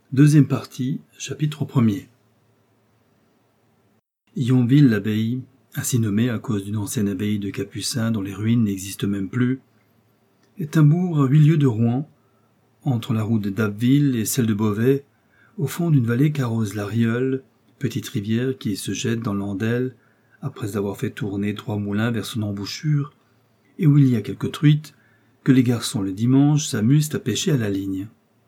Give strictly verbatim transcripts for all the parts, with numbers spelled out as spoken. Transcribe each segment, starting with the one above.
Deuxième partie, chapitre premier. Yonville-l'Abbaye, ainsi nommée à cause d'une ancienne abbaye de Capucins dont les ruines n'existent même plus, est un bourg à huit lieues de Rouen, entre la route d'Abbeville et celle de Beauvais, au fond d'une vallée qu'arrose la Rieule, petite rivière qui se jette dans l'Andelle après avoir fait tourner trois moulins vers son embouchure, et où il y a quelques truites que les garçons le dimanche s'amusent à pêcher à la ligne.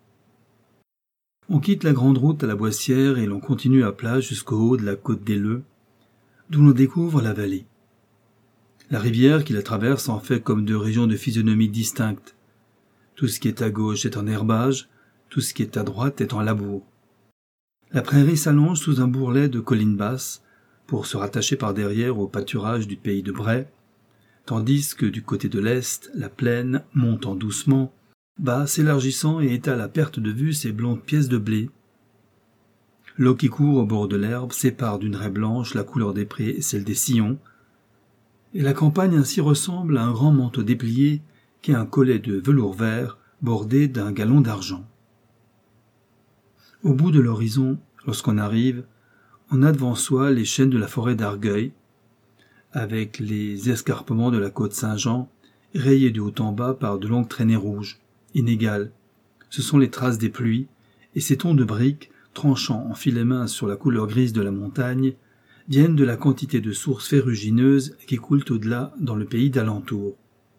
On quitte la grande route à la Boissière et l'on continue à plat jusqu'au haut de la côte des Leux, d'où l'on découvre la vallée. La rivière qui la traverse en fait comme deux régions de physionomie distinctes. Tout ce qui est à gauche est en herbage, tout ce qui est à droite est en labour. La prairie s'allonge sous un bourrelet de collines basses pour se rattacher par derrière au pâturage du pays de Bray, tandis que du côté de l'est, la plaine, montant doucement, bas, s'élargissant et étale à perte de vue ses blondes pièces de blé. L'eau qui court au bord de l'herbe sépare d'une raie blanche la couleur des prés et celle des sillons, et la campagne ainsi ressemble à un grand manteau déplié qui a un collet de velours vert bordé d'un galon d'argent. Au bout de l'horizon, lorsqu'on arrive, on a devant soi les chênes de la forêt d'Argueil, avec les escarpements de la côte Saint-Jean, rayés de haut en bas par de longues traînées rouges, inégales. Ce sont les traces des pluies, et ces tons de briques, tranchant en filets minces sur la couleur grise de la montagne, viennent de la quantité de sources ferrugineuses qui coulent au-delà dans le pays d'alentour.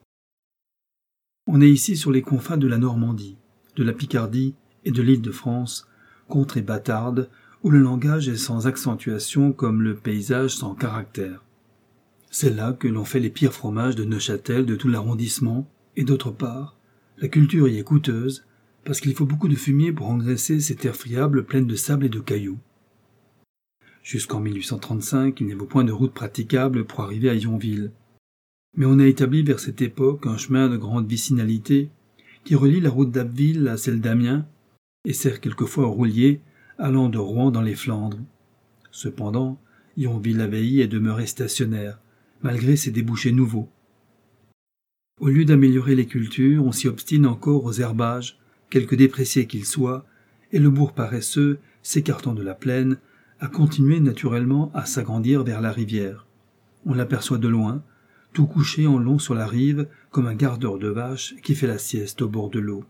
On est ici sur les confins de la Normandie, de la Picardie et de l'île de France, contrée bâtarde, où le langage est sans accentuation comme le paysage sans caractère. C'est là que l'on fait les pires fromages de Neuchâtel de tout l'arrondissement, et d'autre part, la culture y est coûteuse, parce qu'il faut beaucoup de fumier pour engraisser ces terres friables pleines de sable et de cailloux. Jusqu'en mille huit cent trente-cinq, il n'y avait point de route praticable pour arriver à Yonville. Mais on a établi vers cette époque un chemin de grande vicinalité qui relie la route d'Abbeville à celle d'Amiens et sert quelquefois aux rouliers allant de Rouen dans les Flandres. Cependant, Yonville-l'Abbaye est demeurée stationnaire, malgré ses débouchés nouveaux. Au lieu d'améliorer les cultures, on s'y obstine encore aux herbages, quelque dépréciés qu'ils soient, et le bourg paresseux, s'écartant de la plaine, a continué naturellement à s'agrandir vers la rivière. On l'aperçoit de loin, tout couché en long sur la rive, comme un gardeur de vaches qui fait la sieste au bord de l'eau.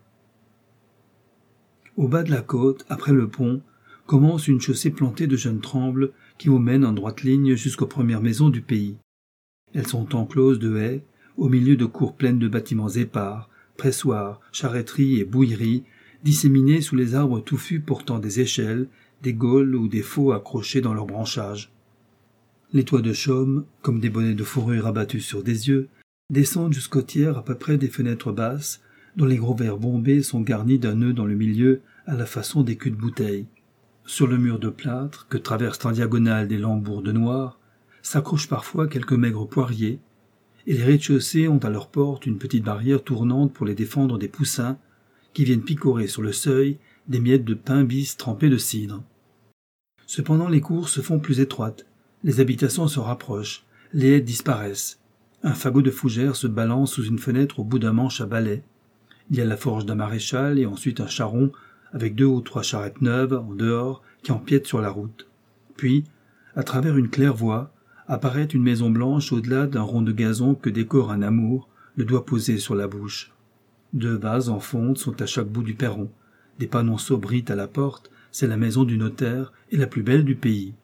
Au bas de la côte, après le pont, commence une chaussée plantée de jeunes trembles qui vous mène en droite ligne jusqu'aux premières maisons du pays. Elles sont encloses de haies, au milieu de cours pleines de bâtiments épars, pressoirs, charretteries et bouilleries, disséminés sous les arbres touffus portant des échelles, des gaules ou des faux accrochés dans leurs branchages. Les toits de chaume, comme des bonnets de fourrure abattus sur des yeux, descendent jusqu'aux tiers à peu près des fenêtres basses, dont les gros verres bombés sont garnis d'un nœud dans le milieu à la façon des culs de bouteille. Sur le mur de plâtre, que traversent en diagonale des lambeaux de noir, s'accrochent parfois quelques maigres poiriers, et les rez-de-chaussée ont à leur porte une petite barrière tournante pour les défendre des poussins qui viennent picorer sur le seuil des miettes de pain bis trempées de cidre. Cependant les cours se font plus étroites, les habitations se rapprochent, les haies disparaissent. Un fagot de fougères se balance sous une fenêtre au bout d'un manche à balai. Il y a la forge d'un maréchal et ensuite un charron avec deux ou trois charrettes neuves en dehors qui empiètent sur la route. Puis, à travers une claire-voie, apparaît une maison blanche au-delà d'un rond de gazon que décore un amour, le doigt posé sur la bouche. Deux vases en fonte sont à chaque bout du perron. Des panonceaux brillent à la porte, c'est la maison du notaire et la plus belle du pays.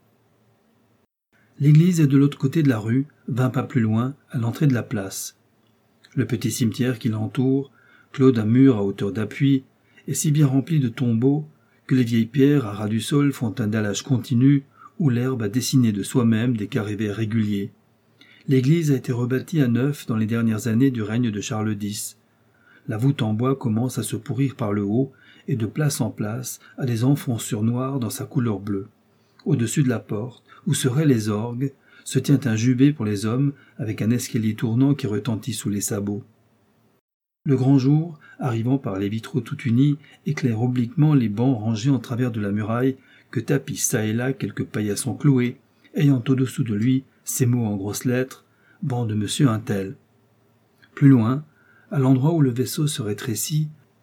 L'église est de l'autre côté de la rue, vingt pas plus loin, à l'entrée de la place. Le petit cimetière qui l'entoure, clos d'un mur à hauteur d'appui, est si bien rempli de tombeaux que les vieilles pierres à ras du sol font un dallage continu où l'herbe a dessiné de soi-même des carrés verts réguliers. L'église a été rebâtie à neuf dans les dernières années du règne de Charles X. La voûte en bois commence à se pourrir par le haut et de place en place a des enfonçures noires dans sa couleur bleue. Au-dessus de la porte, où seraient les orgues, se tient un jubé pour les hommes avec un escalier tournant qui retentit sous les sabots. Le grand jour, arrivant par les vitraux tout unis, éclaire obliquement les bancs rangés en travers de la muraille que tapissent çà et là quelques paillassons cloués, ayant au-dessous de lui ces mots en grosses lettres « Banc de monsieur un tel ». Plus loin, à l'endroit où le vaisseau se rétrécit,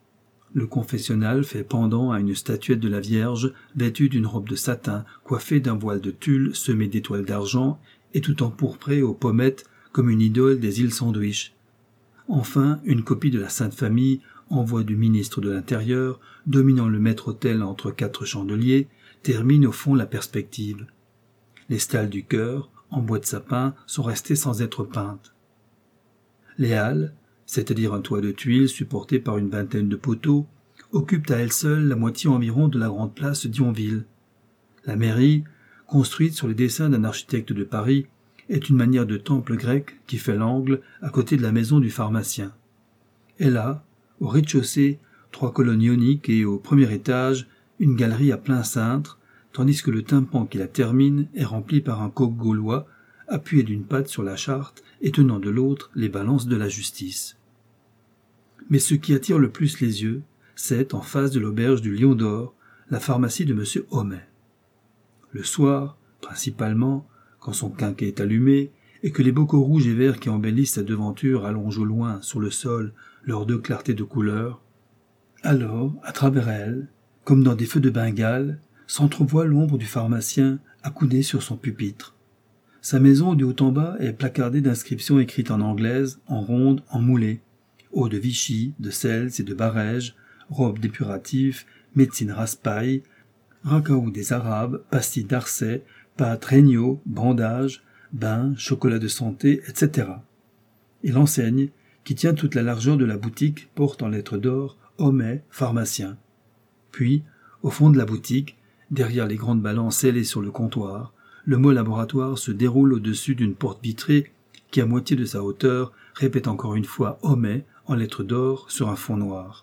Le confessionnal fait pendant à une statuette de la Vierge vêtue d'une robe de satin, coiffée d'un voile de tulle semé d'étoiles d'argent et tout empourprée aux pommettes comme une idole des îles Sandwich. Enfin, une copie de la Sainte Famille, envoi du ministre de l'Intérieur, dominant le maître-autel entre quatre chandeliers, termine au fond la perspective. Les stalles du chœur, en bois de sapin, sont restées sans être peintes. Les halles, c'est-à-dire un toit de tuiles supporté par une vingtaine de poteaux, occupent à elles seules la moitié environ de la grande place d'Yonville. La mairie, construite sur les dessins d'un architecte de Paris, est une manière de temple grec qui fait l'angle à côté de la maison du pharmacien. Elle a, au rez-de-chaussée, trois colonnes ioniques et au premier étage, une galerie à plein cintre, tandis que le tympan qui la termine est rempli par un coq gaulois, appuyé d'une patte sur la charte et tenant de l'autre les balances de la justice. Mais ce qui attire le plus les yeux, c'est, en face de l'auberge du Lion d'Or, la pharmacie de M. Homais. Le soir, principalement, quand son quinquet est allumé, et que les bocaux rouges et verts qui embellissent sa devanture allongent au loin, sur le sol, leurs deux clartés de couleur, alors, à travers elle, comme dans des feux de Bengale, s'entrevoit l'ombre du pharmacien accoudé sur son pupitre. Sa maison du haut en bas est placardée d'inscriptions écrites en anglaise, en ronde, en moulée. Eau de Vichy, de Cels et de Barège, robe dépuratif, médecine raspaille, racaou des Arabes, pastilles d'Arcet, pâte Regnault, bandage, bain, chocolat de santé, et cetera. Et l'enseigne, qui tient toute la largeur de la boutique, porte en lettres d'or Homais, pharmacien. Puis, au fond de la boutique, derrière les grandes balances scellées sur le comptoir, le mot laboratoire se déroule au-dessus d'une porte vitrée qui, à moitié de sa hauteur, répète encore une fois Homais en lettres d'or sur un fond noir.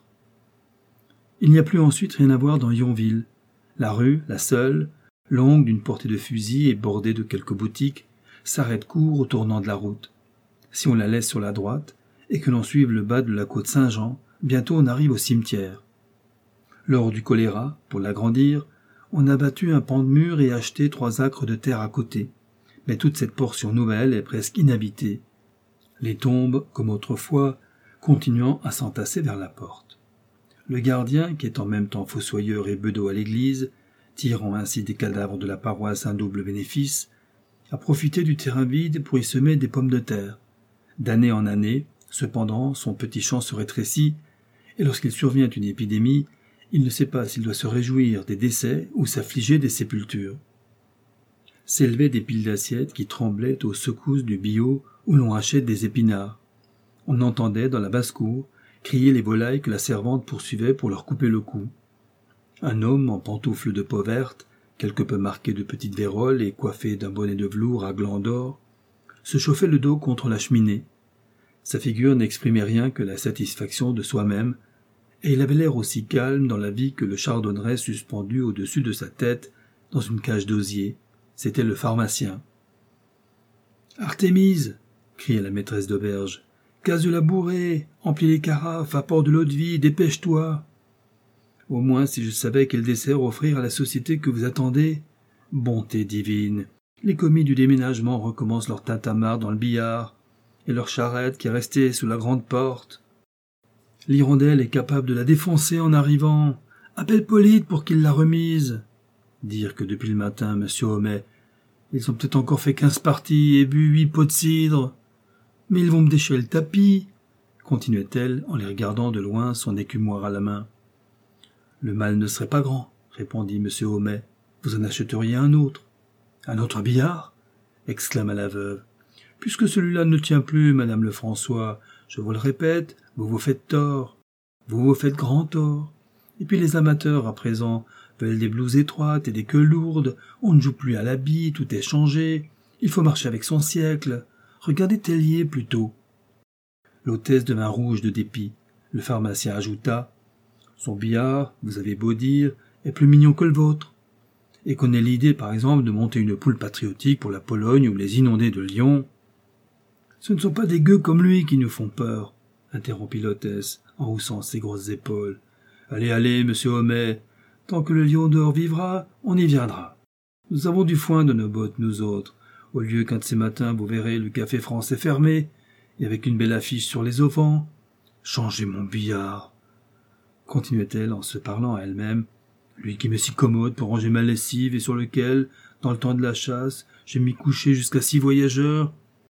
Il n'y a plus ensuite rien à voir dans Yonville. La rue, la seule, longue d'une portée de fusil et bordée de quelques boutiques, s'arrête court au tournant de la route. Si on la laisse sur la droite, et que l'on suive le bas de la côte Saint-Jean, bientôt on arrive au cimetière. Lors du choléra, pour l'agrandir, on a battu un pan de mur et acheté trois acres de terre à côté, mais toute cette portion nouvelle est presque inhabitée. Les tombes, comme autrefois, continuant à s'entasser vers la porte. Le gardien, qui est en même temps fossoyeur et bedeau à l'église, tirant ainsi des cadavres de la paroisse un double bénéfice, a profité du terrain vide pour y semer des pommes de terre. D'année en année, cependant, son petit champ se rétrécit, et lorsqu'il survient une épidémie, il ne sait pas s'il doit se réjouir des décès ou s'affliger des sépultures. S'élevaient des piles d'assiettes qui tremblaient aux secousses du billot où l'on achète des épinards. On entendait dans la basse-cour crier les volailles que la servante poursuivait pour leur couper le cou. Un homme en pantoufles de peau verte, quelque peu marqué de petites vérolles et coiffé d'un bonnet de velours à glands d'or, se chauffait le dos contre la cheminée. Sa figure n'exprimait rien que la satisfaction de soi-même, et il avait l'air aussi calme dans la vie que le chardonneret suspendu au-dessus de sa tête dans une cage d'osier. C'était le pharmacien. « Artémise !» criait la maîtresse d'auberge. « Casse de la bourrée, emplis les carafes, apporte de l'eau de vie, dépêche-toi !»« Au moins, si je savais quel dessert offrir à la société que vous attendez. Bonté divine ! Les commis du déménagement recommencent leur tintamarre dans le billard, et leur charrette qui est restée sous la grande porte. L'hirondelle est capable de la défoncer en arrivant. Appelle Polyte pour qu'il la remise. » Dire que depuis le matin, monsieur Homais, ils ont peut-être encore fait quinze parties et bu huit pots de cidre. Mais ils vont me déchirer le tapis, continuait-elle en les regardant de loin, son écumoire à la main. Le mal ne serait pas grand, répondit monsieur Homais. Vous en achèteriez un autre. Un autre billard? Exclama la veuve. Puisque celui-là ne tient plus, madame Lefrançois, je vous le répète, vous vous faites tort. Vous vous faites grand tort. Et puis les amateurs, à présent, veulent des blouses étroites et des queues lourdes. On ne joue plus à la bille, tout est changé. Il faut marcher avec son siècle. Regardez Tellier, plutôt. L'hôtesse devint rouge de dépit. Le pharmacien ajouta. Son billard, vous avez beau dire, est plus mignon que le vôtre. Et qu'on ait l'idée, par exemple, de monter une poule patriotique pour la Pologne ou les inondés de Lyon. Ce ne sont pas des gueux comme lui qui nous font peur, interrompit l'hôtesse, en haussant ses grosses épaules. Allez, allez, monsieur Homais, tant que le Lion d'Or vivra, on y viendra. Nous avons du foin de nos bottes, nous autres, au lieu qu'un de ces matins vous verrez le café français fermé, et avec une belle affiche sur les auvents. Changez mon billard. continuait-elle en se parlant à elle-même, lui qui m'est si commode pour ranger ma lessive et sur lequel, dans le temps de la chasse, j'ai mis coucher jusqu'à six voyageurs.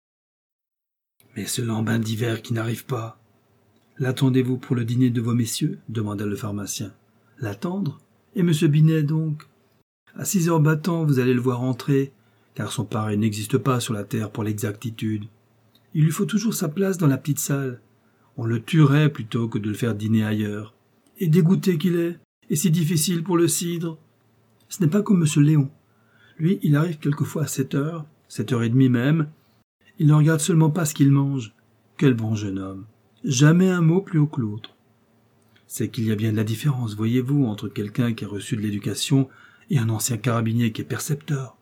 Mais ce lambin d'hiver qui n'arrive pas. L'attendez-vous pour le dîner de vos messieurs? Demanda le pharmacien. L'attendre? Et monsieur Binet donc? À six heures battant, vous allez le voir entrer, car son pareil n'existe pas sur la terre pour l'exactitude. Il lui faut toujours sa place dans la petite salle. On le tuerait plutôt que de le faire dîner ailleurs. Et dégoûté qu'il est, et si difficile pour le cidre. Ce n'est pas comme monsieur Léon. Lui, il arrive quelquefois à sept heures, sept heures et demie même. Il ne regarde seulement pas ce qu'il mange. Quel bon jeune homme. Jamais un mot plus haut que l'autre. C'est qu'il y a bien de la différence, voyez-vous, entre quelqu'un qui a reçu de l'éducation et un ancien carabinier qui est percepteur.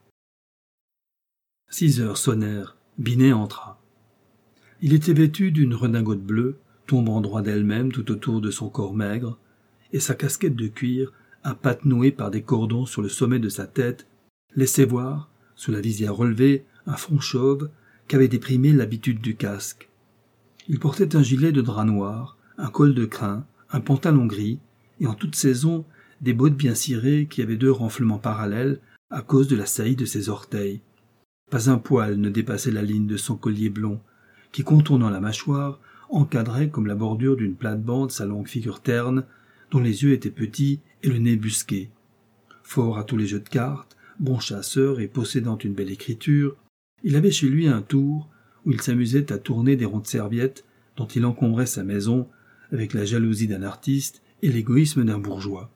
Six heures sonnèrent. Binet entra. Il était vêtu d'une redingote bleue, tombant droit d'elle-même tout autour de son corps maigre, et sa casquette de cuir, à pattes nouées par des cordons sur le sommet de sa tête, laissait voir, sous la visière relevée, un front chauve qu'avait déprimé l'habitude du casque. Il portait un gilet de drap noir, un col de crin, un pantalon gris, et en toute saison, des bottes bien cirées qui avaient deux renflements parallèles à cause de la saillie de ses orteils. Pas un poil ne dépassait la ligne de son collier blond, qui, contournant la mâchoire, encadrait comme la bordure d'une plate-bande sa longue figure terne, dont les yeux étaient petits et le nez busqué. Fort à tous les jeux de cartes, bon chasseur et possédant une belle écriture, il avait chez lui un tour où il s'amusait à tourner des ronds de serviettes dont il encombrait sa maison avec la jalousie d'un artiste et l'égoïsme d'un bourgeois.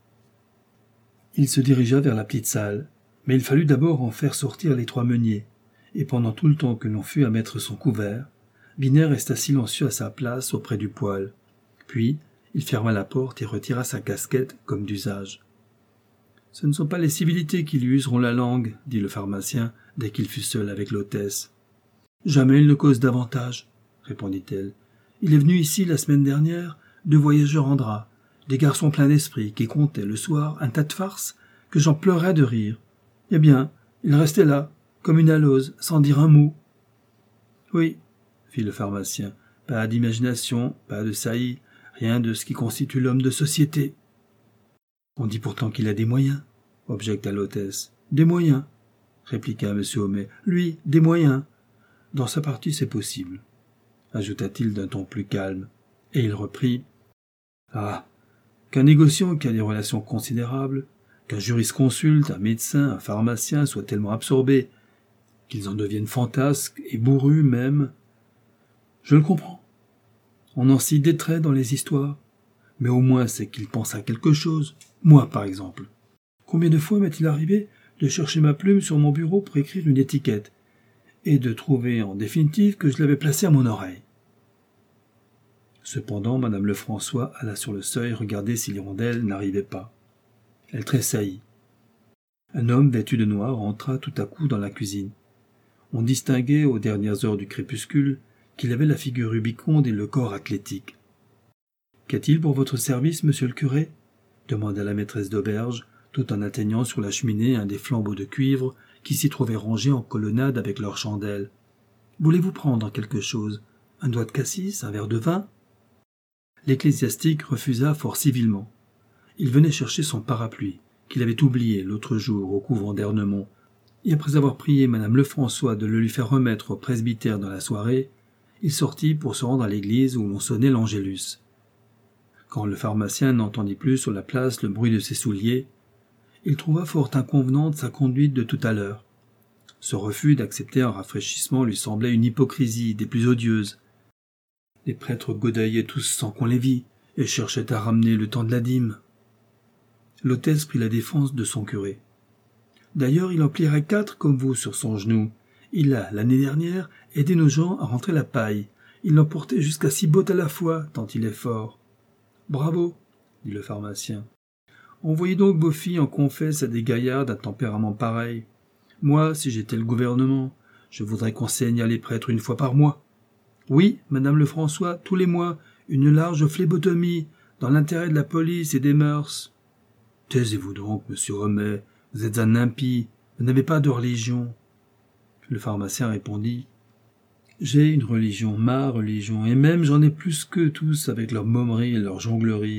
Il se dirigea vers la petite salle, mais il fallut d'abord en faire sortir les trois meuniers, et pendant tout le temps que l'on fut à mettre son couvert, Binet resta silencieux à sa place auprès du poêle. Puis, il ferma la porte et retira sa casquette comme d'usage. « Ce ne sont pas les civilités qui lui useront la langue, » dit le pharmacien dès qu'il fut seul avec l'hôtesse. « Jamais il ne cause davantage, » répondit-elle. « Il est venu ici la semaine dernière, deux voyageurs en drap, des garçons pleins d'esprit qui contaient le soir un tas de farces que j'en pleurais de rire. Eh bien, il restait là, comme une alose, sans dire un mot. »« Oui, » fit le pharmacien, « pas d'imagination, pas de saillie, rien de ce qui constitue l'homme de société. »« On dit pourtant qu'il a des moyens, » objecta l'hôtesse. « Des moyens, » répliqua M. Homais. « Lui, des moyens. Dans sa partie, c'est possible, » ajouta-t-il d'un ton plus calme, et il reprit. « Ah, qu'un négociant qui a des relations considérables, qu'un jurisconsulte, un médecin, un pharmacien soient tellement absorbés qu'ils en deviennent fantasques et bourrus même. Je le comprends. On en cite des traits dans les histoires, mais au moins c'est qu'il pense à quelque chose. Moi, par exemple. Combien de fois m'est-il arrivé de chercher ma plume sur mon bureau pour écrire une étiquette, et de trouver en définitive que je l'avais placée à mon oreille. » Cependant, madame Lefrançois alla sur le seuil regarder si l'hirondelle n'arrivait pas. Elle tressaillit. Un homme vêtu de noir entra tout à coup dans la cuisine. On distinguait, aux dernières heures du crépuscule, qu'il avait la figure rubiconde et le corps athlétique. « Qu'a-t-il pour votre service, monsieur le curé » demanda la maîtresse d'auberge, tout en atteignant sur la cheminée un des flambeaux de cuivre qui s'y trouvaient rangés en colonnade avec leurs chandelles. « Voulez-vous prendre quelque chose? Un doigt de cassis? Un verre de vin ?» L'ecclésiastique refusa fort civilement. Il venait chercher son parapluie, qu'il avait oublié l'autre jour au couvent d'Ernemont, et après avoir prié madame Lefrançois de le lui faire remettre au presbytère dans la soirée, il sortit pour se rendre à l'église où l'on sonnait l'Angélus. Quand le pharmacien n'entendit plus sur la place le bruit de ses souliers, il trouva fort inconvenante sa conduite de tout à l'heure. Ce refus d'accepter un rafraîchissement lui semblait une hypocrisie des plus odieuses. Les prêtres godaillaient tous sans qu'on les vît, et cherchaient à ramener le temps de la dîme. L'hôtesse prit la défense de son curé. D'ailleurs, il en plierait quatre comme vous sur son genou. Il a, l'année dernière, aidé nos gens à rentrer la paille. Il l'emportait jusqu'à six bottes à la fois, tant il est fort. Bravo, dit le pharmacien. Envoyez donc vos filles en confesse à des gaillards d'un tempérament pareil. Moi, si j'étais le gouvernement, je voudrais qu'on saigne à les prêtres une fois par mois. Oui, madame Lefrançois, tous les mois, une large phlébotomie, dans l'intérêt de la police et des mœurs. Taisez-vous donc, monsieur Homais, vous êtes un impie, vous n'avez pas de religion. Le pharmacien répondit. J'ai une religion, ma religion, et même j'en ai plus qu'eux tous avec leur momerie et leur jonglerie.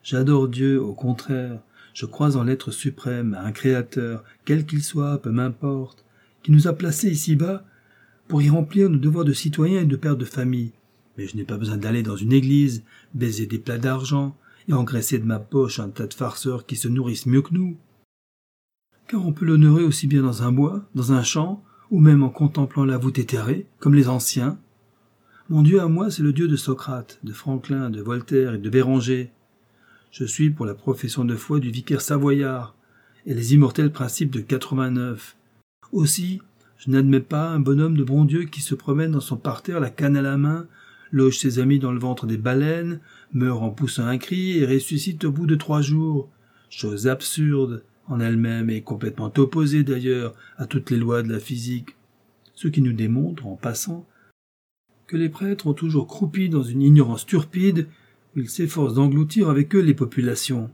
J'adore Dieu, au contraire. Je crois en l'être suprême, à un créateur, quel qu'il soit, peu m'importe, qui nous a placés ici-bas pour y remplir nos devoirs de citoyens et de pères de famille. Mais je n'ai pas besoin d'aller dans une église, baiser des plats d'argent et engraisser de ma poche un tas de farceurs qui se nourrissent mieux que nous. Car on peut l'honorer aussi bien dans un bois, dans un champ, ou même en contemplant la voûte éthérée, comme les anciens. Mon Dieu à moi, c'est le Dieu de Socrate, de Franklin, de Voltaire et de Béranger. Je suis pour la profession de foi du vicaire savoyard et les immortels principes de quatre-vingt-neuf. Aussi, je n'admets pas un bonhomme de bon Dieu qui se promène dans son parterre la canne à la main, loge ses amis dans le ventre des baleines, meurt en poussant un cri et ressuscite au bout de trois jours. Chose absurde en elle-même et complètement opposée d'ailleurs à toutes les lois de la physique. Ce qui nous démontre, en passant, que les prêtres ont toujours croupi dans une ignorance turpide où ils s'efforcent d'engloutir avec eux les populations.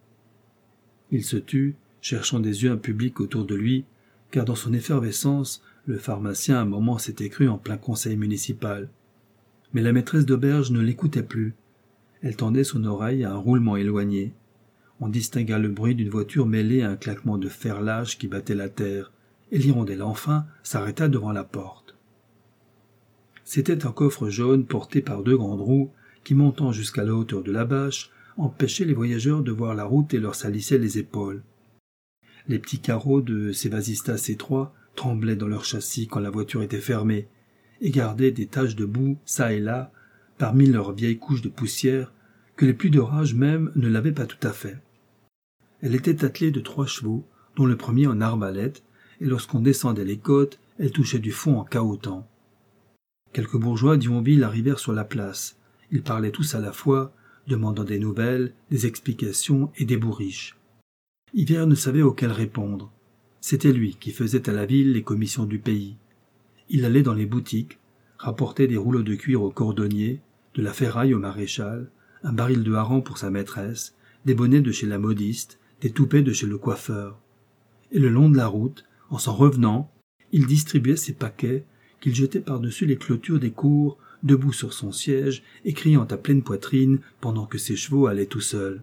Il se tut, cherchant des yeux un public autour de lui, car dans son effervescence, le pharmacien à un moment s'était cru en plein conseil municipal. Mais la maîtresse d'auberge ne l'écoutait plus. Elle tendait son oreille à un roulement éloigné. On distingua le bruit d'une voiture mêlé à un claquement de ferlage qui battait la terre, et l'hirondelle enfin s'arrêta devant la porte. C'était un coffre jaune porté par deux grandes roues qui, montant jusqu'à la hauteur de la bâche, empêchaient les voyageurs de voir la route et leur salissaient les épaules. Les petits carreaux de ces vasistas étroits tremblaient dans leur châssis quand la voiture était fermée, et gardaient des taches de boue, çà et là, parmi leurs vieilles couches de poussière, que les pluies d'orage même ne lavaient pas tout à fait. Elle était attelée de trois chevaux, dont le premier en arbalète, et lorsqu'on descendait les côtes, elle touchait du fond en cahotant. Quelques bourgeois d'Yonville arrivèrent sur la place. Ils parlaient tous à la fois, demandant des nouvelles, des explications et des bourriches. Hivert ne savait auquel répondre. C'était lui qui faisait à la ville les commissions du pays. Il allait dans les boutiques, rapportait des rouleaux de cuir au cordonnier, de la ferraille au maréchal, un baril de hareng pour sa maîtresse, des bonnets de chez la modiste, des toupets de chez le coiffeur. Et le long de la route, en s'en revenant, il distribuait ses paquets qu'il jetait par-dessus les clôtures des cours, debout sur son siège et criant à pleine poitrine pendant que ses chevaux allaient tout seuls.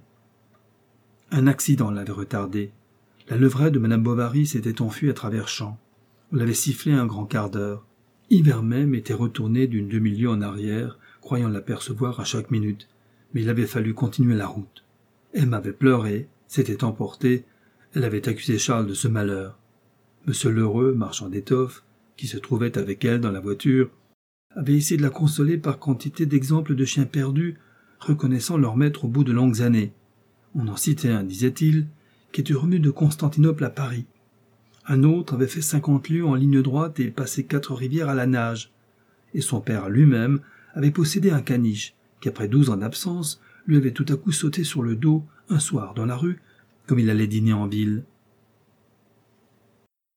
Un accident l'avait retardé. La levrette de Madame Bovary s'était enfuie à travers champs. On l'avait sifflé un grand quart d'heure. Hivert même était retourné d'une demi-lieue en arrière, croyant l'apercevoir à chaque minute, mais il avait fallu continuer la route. Emma avait pleuré, s'était emportée, elle avait accusé Charles de ce malheur. Monsieur Lheureux, marchand d'étoffes, qui se trouvait avec elle dans la voiture, avait essayé de la consoler par quantité d'exemples de chiens perdus, reconnaissant leur maître au bout de longues années. On en citait un, disait-il, qui était revenu de Constantinople à Paris. Un autre avait fait cinquante lieues en ligne droite et passé quatre rivières à la nage. Et son père lui-même avait possédé un caniche, qui après douze ans d'absence, lui avait tout à coup sauté sur le dos, un soir, dans la rue, comme il allait dîner en ville.